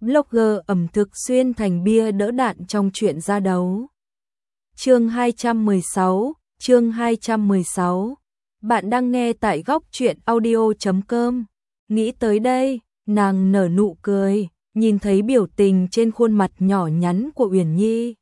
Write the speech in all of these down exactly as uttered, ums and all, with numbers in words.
blogger ẩm thực xuyên thành bia đỡ đạn trong chuyện ra đấu. Chương hai trăm mười sáu, chương hai trăm mười sáu. Bạn đang nghe tại góc truyện audio chấm com. Nghĩ tới đây, nàng nở nụ cười, nhìn thấy biểu tình trên khuôn mặt nhỏ nhắn của Uyển Nhi.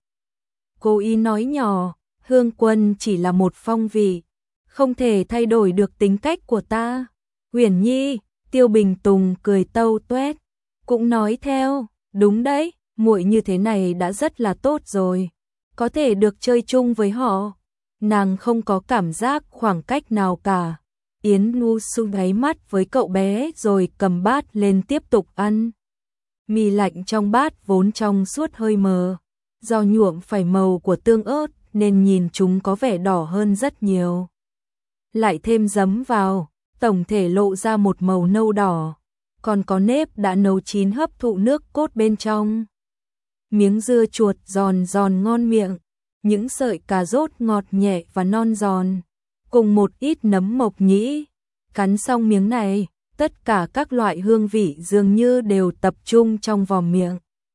Cô ý nói nhỏ, Hương Quân chỉ là một phong vị, không thể thay đổi được tính cách của ta. Uyển Nhi, Tiêu Bình Tùng cười tâu tuét, cũng nói theo, đúng đấy, muội như thế này đã rất là tốt rồi, có thể được chơi chung với họ. Nàng không có cảm giác khoảng cách nào cả. Yến Nhu Su gáy mắt với cậu bé rồi cầm bát lên tiếp tục ăn. Mì lạnh trong bát vốn trong suốt hơi mờ, do nhuộm phải màu của tương ớt nên nhìn chúng có vẻ đỏ hơn rất nhiều. Lại thêm giấm vào, tổng thể lộ ra một màu nâu đỏ, còn có nếp đã nấu chín hấp thụ nước cốt bên trong. Miếng dưa chuột giòn giòn ngon miệng, những sợi cà rốt ngọt nhẹ và non giòn, cùng một ít nấm mộc nhĩ. Cắn xong miếng này, tất cả các loại hương vị dường như đều tập trung trong vòm miệng.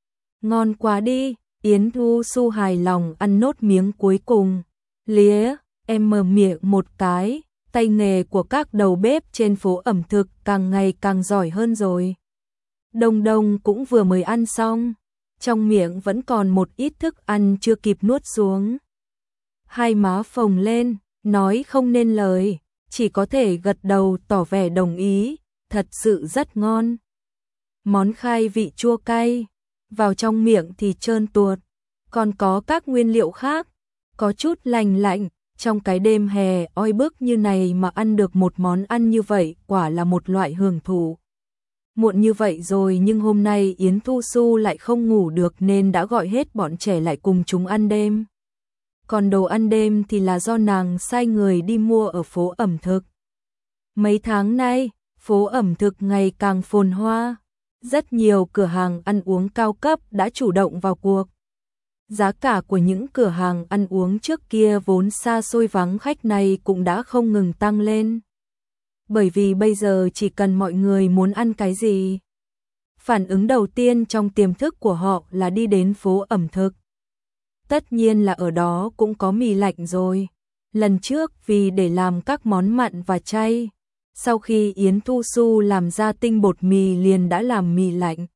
Ngon quá đi, Yến Thu Su hài lòng ăn nốt miếng cuối cùng. Lía, em mở miệng một cái, tay nghề của các đầu bếp trên phố ẩm thực càng ngày càng giỏi hơn rồi. Đông Đông cũng vừa mới ăn xong, trong miệng vẫn còn một ít thức ăn chưa kịp nuốt xuống. Hai má phồng lên, nói không nên lời, chỉ có thể gật đầu tỏ vẻ đồng ý, thật sự rất ngon. Món khai vị chua cay, vào trong miệng thì trơn tuột, còn có các nguyên liệu khác, có chút lành lạnh, trong cái đêm hè oi bức như này mà ăn được một món ăn như vậy quả là một loại hưởng thụ. Muộn như vậy rồi nhưng hôm nay Yến Thu Su lại không ngủ được nên đã gọi hết bọn trẻ lại cùng chúng ăn đêm. Còn đồ ăn đêm thì là do nàng sai người đi mua ở phố ẩm thực. Mấy tháng nay, phố ẩm thực ngày càng phồn hoa, rất nhiều cửa hàng ăn uống cao cấp đã chủ động vào cuộc. Giá cả của những cửa hàng ăn uống trước kia vốn xa xôi vắng khách này cũng đã không ngừng tăng lên. Bởi vì bây giờ chỉ cần mọi người muốn ăn cái gì, phản ứng đầu tiên trong tiềm thức của họ là đi đến phố ẩm thực. Tất nhiên là ở đó cũng có mì lạnh rồi. Lần trước vì để làm các món mặn và chay, sau khi Yến Thu Su làm ra tinh bột mì liền đã làm mì lạnh.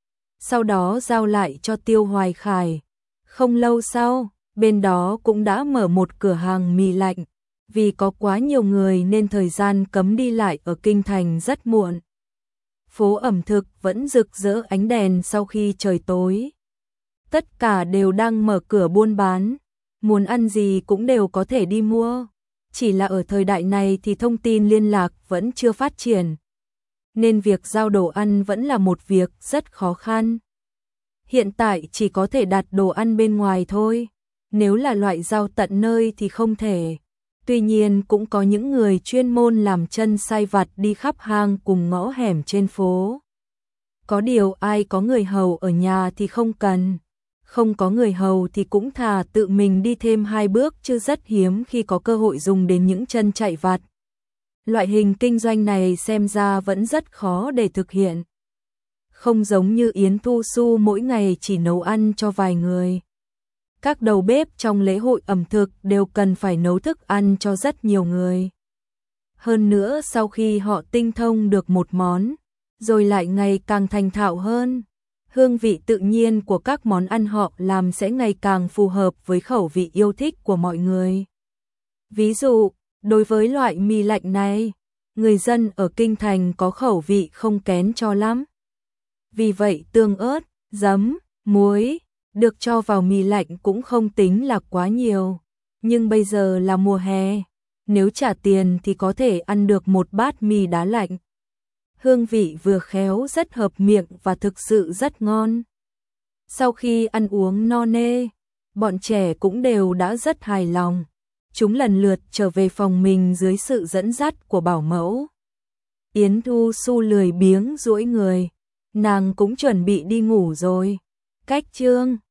Sau đó giao lại cho Tiêu Hoài Khải. Không lâu sau, bên đó cũng đã mở một cửa hàng mì lạnh. Vì có quá nhiều người nên thời gian cấm đi lại ở kinh thành rất muộn. Phố ẩm thực vẫn rực rỡ ánh đèn sau khi trời tối. Tất cả đều đang mở cửa buôn bán, muốn ăn gì cũng đều có thể đi mua. Chỉ là ở thời đại này thì thông tin liên lạc vẫn chưa phát triển, nên việc giao đồ ăn vẫn là một việc rất khó khăn. Hiện tại chỉ có thể đặt đồ ăn bên ngoài thôi, nếu là loại giao tận nơi thì không thể. Tuy nhiên cũng có những người chuyên môn làm chân sai vặt đi khắp hang cùng ngõ hẻm trên phố. Có điều ai có người hầu ở nhà thì không cần, không có người hầu thì cũng thà tự mình đi thêm hai bước chứ rất hiếm khi có cơ hội dùng đến những chân chạy vặt. Loại hình kinh doanh này xem ra vẫn rất khó để thực hiện. Không giống như Yến Thu Su mỗi ngày chỉ nấu ăn cho vài người. Các đầu bếp trong lễ hội ẩm thực đều cần phải nấu thức ăn cho rất nhiều người. Hơn nữa sau khi họ tinh thông được một món, rồi lại ngày càng thành thạo hơn, hương vị tự nhiên của các món ăn họ làm sẽ ngày càng phù hợp với khẩu vị yêu thích của mọi người. Ví dụ, đối với loại mì lạnh này, người dân ở kinh thành có khẩu vị không kén cho lắm. Vì vậy tương ớt, giấm, muối được cho vào mì lạnh cũng không tính là quá nhiều. Nhưng bây giờ là mùa hè, nếu trả tiền thì có thể ăn được một bát mì đá lạnh. Hương vị vừa khéo rất hợp miệng và thực sự rất ngon. Sau khi ăn uống no nê, bọn trẻ cũng đều đã rất hài lòng. Chúng lần lượt trở về phòng mình dưới sự dẫn dắt của bảo mẫu. Yến Thu Su lười biếng duỗi người, nàng cũng chuẩn bị đi ngủ rồi. Cách chương